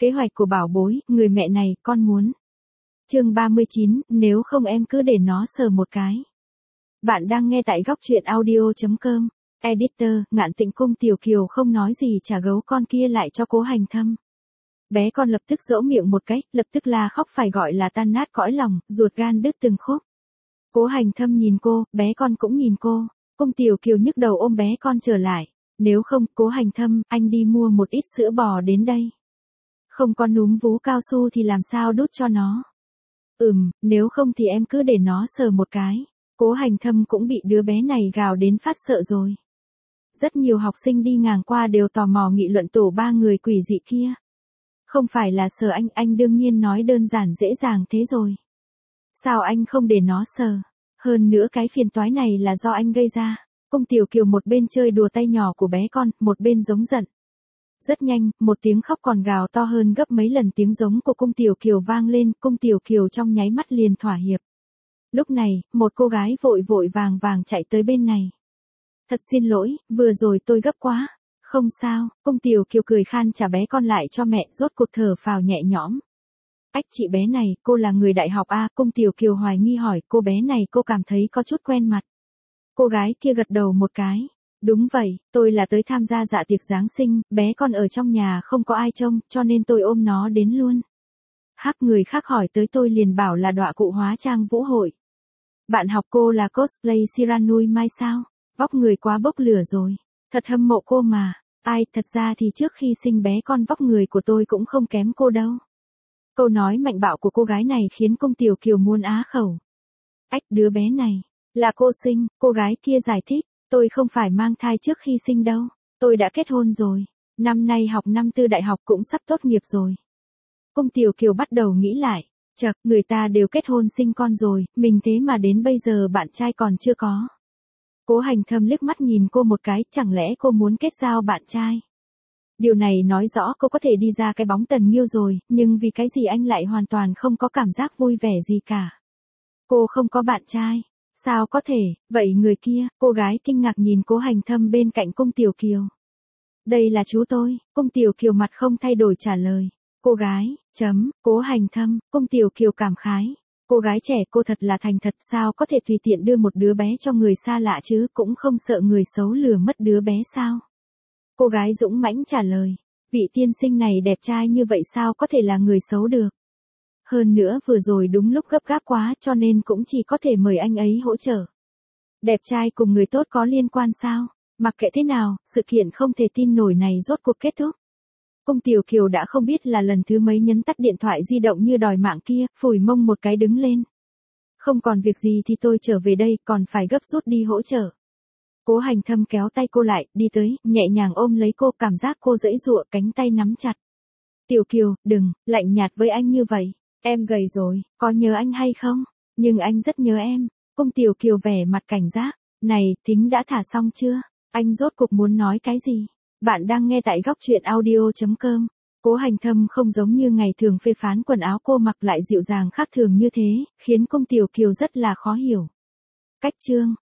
Kế hoạch của bảo bối, người mẹ này, con muốn. Chương 39, nếu không em cứ để nó sờ một cái. Bạn đang nghe tại góc truyện audio.com. Editor, Ngạn Tịnh Cung Tiểu Kiều không nói gì trả gấu con kia lại cho Cố Hành Thâm. Bé con lập tức dỗ miệng một cái, lập tức la khóc phải gọi là tan nát cõi lòng, ruột gan đứt từng khúc. Cố Hành Thâm nhìn cô, bé con cũng nhìn cô. Cung Tiểu Kiều nhức đầu ôm bé con trở lại. Nếu không, Cố Hành Thâm, anh đi mua một ít sữa bò đến đây. Không có núm vú cao su thì làm sao đút cho nó. Nếu không thì em cứ để nó sờ một cái. Cố Hành Thâm cũng bị đứa bé này gào đến phát sợ rồi. Rất nhiều học sinh đi ngang qua đều tò mò nghị luận tổ ba người quỷ dị kia. Không phải là sờ anh đương nhiên nói đơn giản dễ dàng thế rồi. Sao anh không để nó sờ? Hơn nữa cái phiền toái này là do anh gây ra. Cung Tiểu Kiều một bên chơi đùa tay nhỏ của bé con, một bên giống giận. Rất nhanh, một tiếng khóc còn gào to hơn gấp mấy lần tiếng giống của Cung Tiểu Kiều vang lên, Cung Tiểu Kiều trong nháy mắt liền thỏa hiệp. Lúc này, một cô gái vội vội vàng vàng chạy tới bên này. Thật xin lỗi, vừa rồi tôi gấp quá. Không sao, Cung Tiểu Kiều cười khan trả bé con lại cho mẹ, rốt cuộc thở phào nhẹ nhõm. Ách chị bé này, cô là người đại học à? Cung Tiểu Kiều hoài nghi hỏi, cô bé này cô cảm thấy có chút quen mặt. Cô gái kia gật đầu một cái. Đúng vậy, tôi là tới tham gia dạ tiệc Giáng sinh, bé con ở trong nhà không có ai trông, cho nên tôi ôm nó đến luôn. Người khác hỏi tới tôi liền bảo là đọa cụ hóa trang vũ hội. Bạn học cô là cosplay Shiranui Mai sao? Vóc người quá bốc lửa rồi. Thật hâm mộ cô mà. Thật ra thì trước khi sinh bé con vóc người của tôi cũng không kém cô đâu. Câu nói mạnh bạo của cô gái này khiến Cung Tiểu Kiều muốn á khẩu. Đứa bé này, là cô sinh, cô gái kia giải thích. Tôi không phải mang thai trước khi sinh đâu. Tôi đã kết hôn rồi. Năm nay học năm tư đại học cũng sắp tốt nghiệp rồi. Cung Tiểu Kiều bắt đầu nghĩ lại. Chậc, người ta đều kết hôn sinh con rồi, mình thế mà đến bây giờ bạn trai còn chưa có. Cố Hành Thâm liếc mắt nhìn cô một cái, chẳng lẽ cô muốn kết giao bạn trai? Điều này nói rõ cô có thể đi ra cái bóng Tần Nghiêu rồi, nhưng vì cái gì anh lại hoàn toàn không có cảm giác vui vẻ gì cả. Cô không có bạn trai. Sao có thể, vậy người kia, cô gái kinh ngạc nhìn Cố Hành Thâm bên cạnh Cung Tiểu Kiều. Đây là chú tôi, Cung Tiểu Kiều mặt không thay đổi trả lời. Cô gái, Cố Hành Thâm, Cung Tiểu Kiều cảm khái. Cô gái trẻ cô thật là thành thật, sao có thể tùy tiện đưa một đứa bé cho người xa lạ chứ, cũng không sợ người xấu lừa mất đứa bé sao? Cô gái dũng mãnh trả lời. Vị tiên sinh này đẹp trai như vậy sao có thể là người xấu được? Hơn nữa vừa rồi đúng lúc gấp gáp quá cho nên cũng chỉ có thể mời anh ấy hỗ trợ. Đẹp trai cùng người tốt có liên quan sao? Mặc kệ thế nào, sự kiện không thể tin nổi này rốt cuộc kết thúc. Cung Tiểu Kiều đã không biết là lần thứ mấy nhấn tắt điện thoại di động như đòi mạng kia, phủi mông một cái đứng lên. Không còn việc gì thì tôi trở về đây, còn phải gấp rút đi hỗ trợ. Cố Hành Thâm kéo tay cô lại, đi tới, nhẹ nhàng ôm lấy cô, cảm giác cô giãy giụa, cánh tay nắm chặt. Tiểu Kiều, đừng, lạnh nhạt với anh như vậy. Em gầy rồi, có nhớ anh hay không? Nhưng anh rất nhớ em. Cung Tiểu Kiều vẻ mặt cảnh giác. Này, Thính đã thả xong chưa? Anh rốt cuộc muốn nói cái gì? Bạn đang nghe tại góc truyện audio.com. Cố Hành Thâm không giống như ngày thường phê phán quần áo cô mặc lại dịu dàng khác thường như thế, khiến Cung Tiểu Kiều rất là khó hiểu. Cách chương,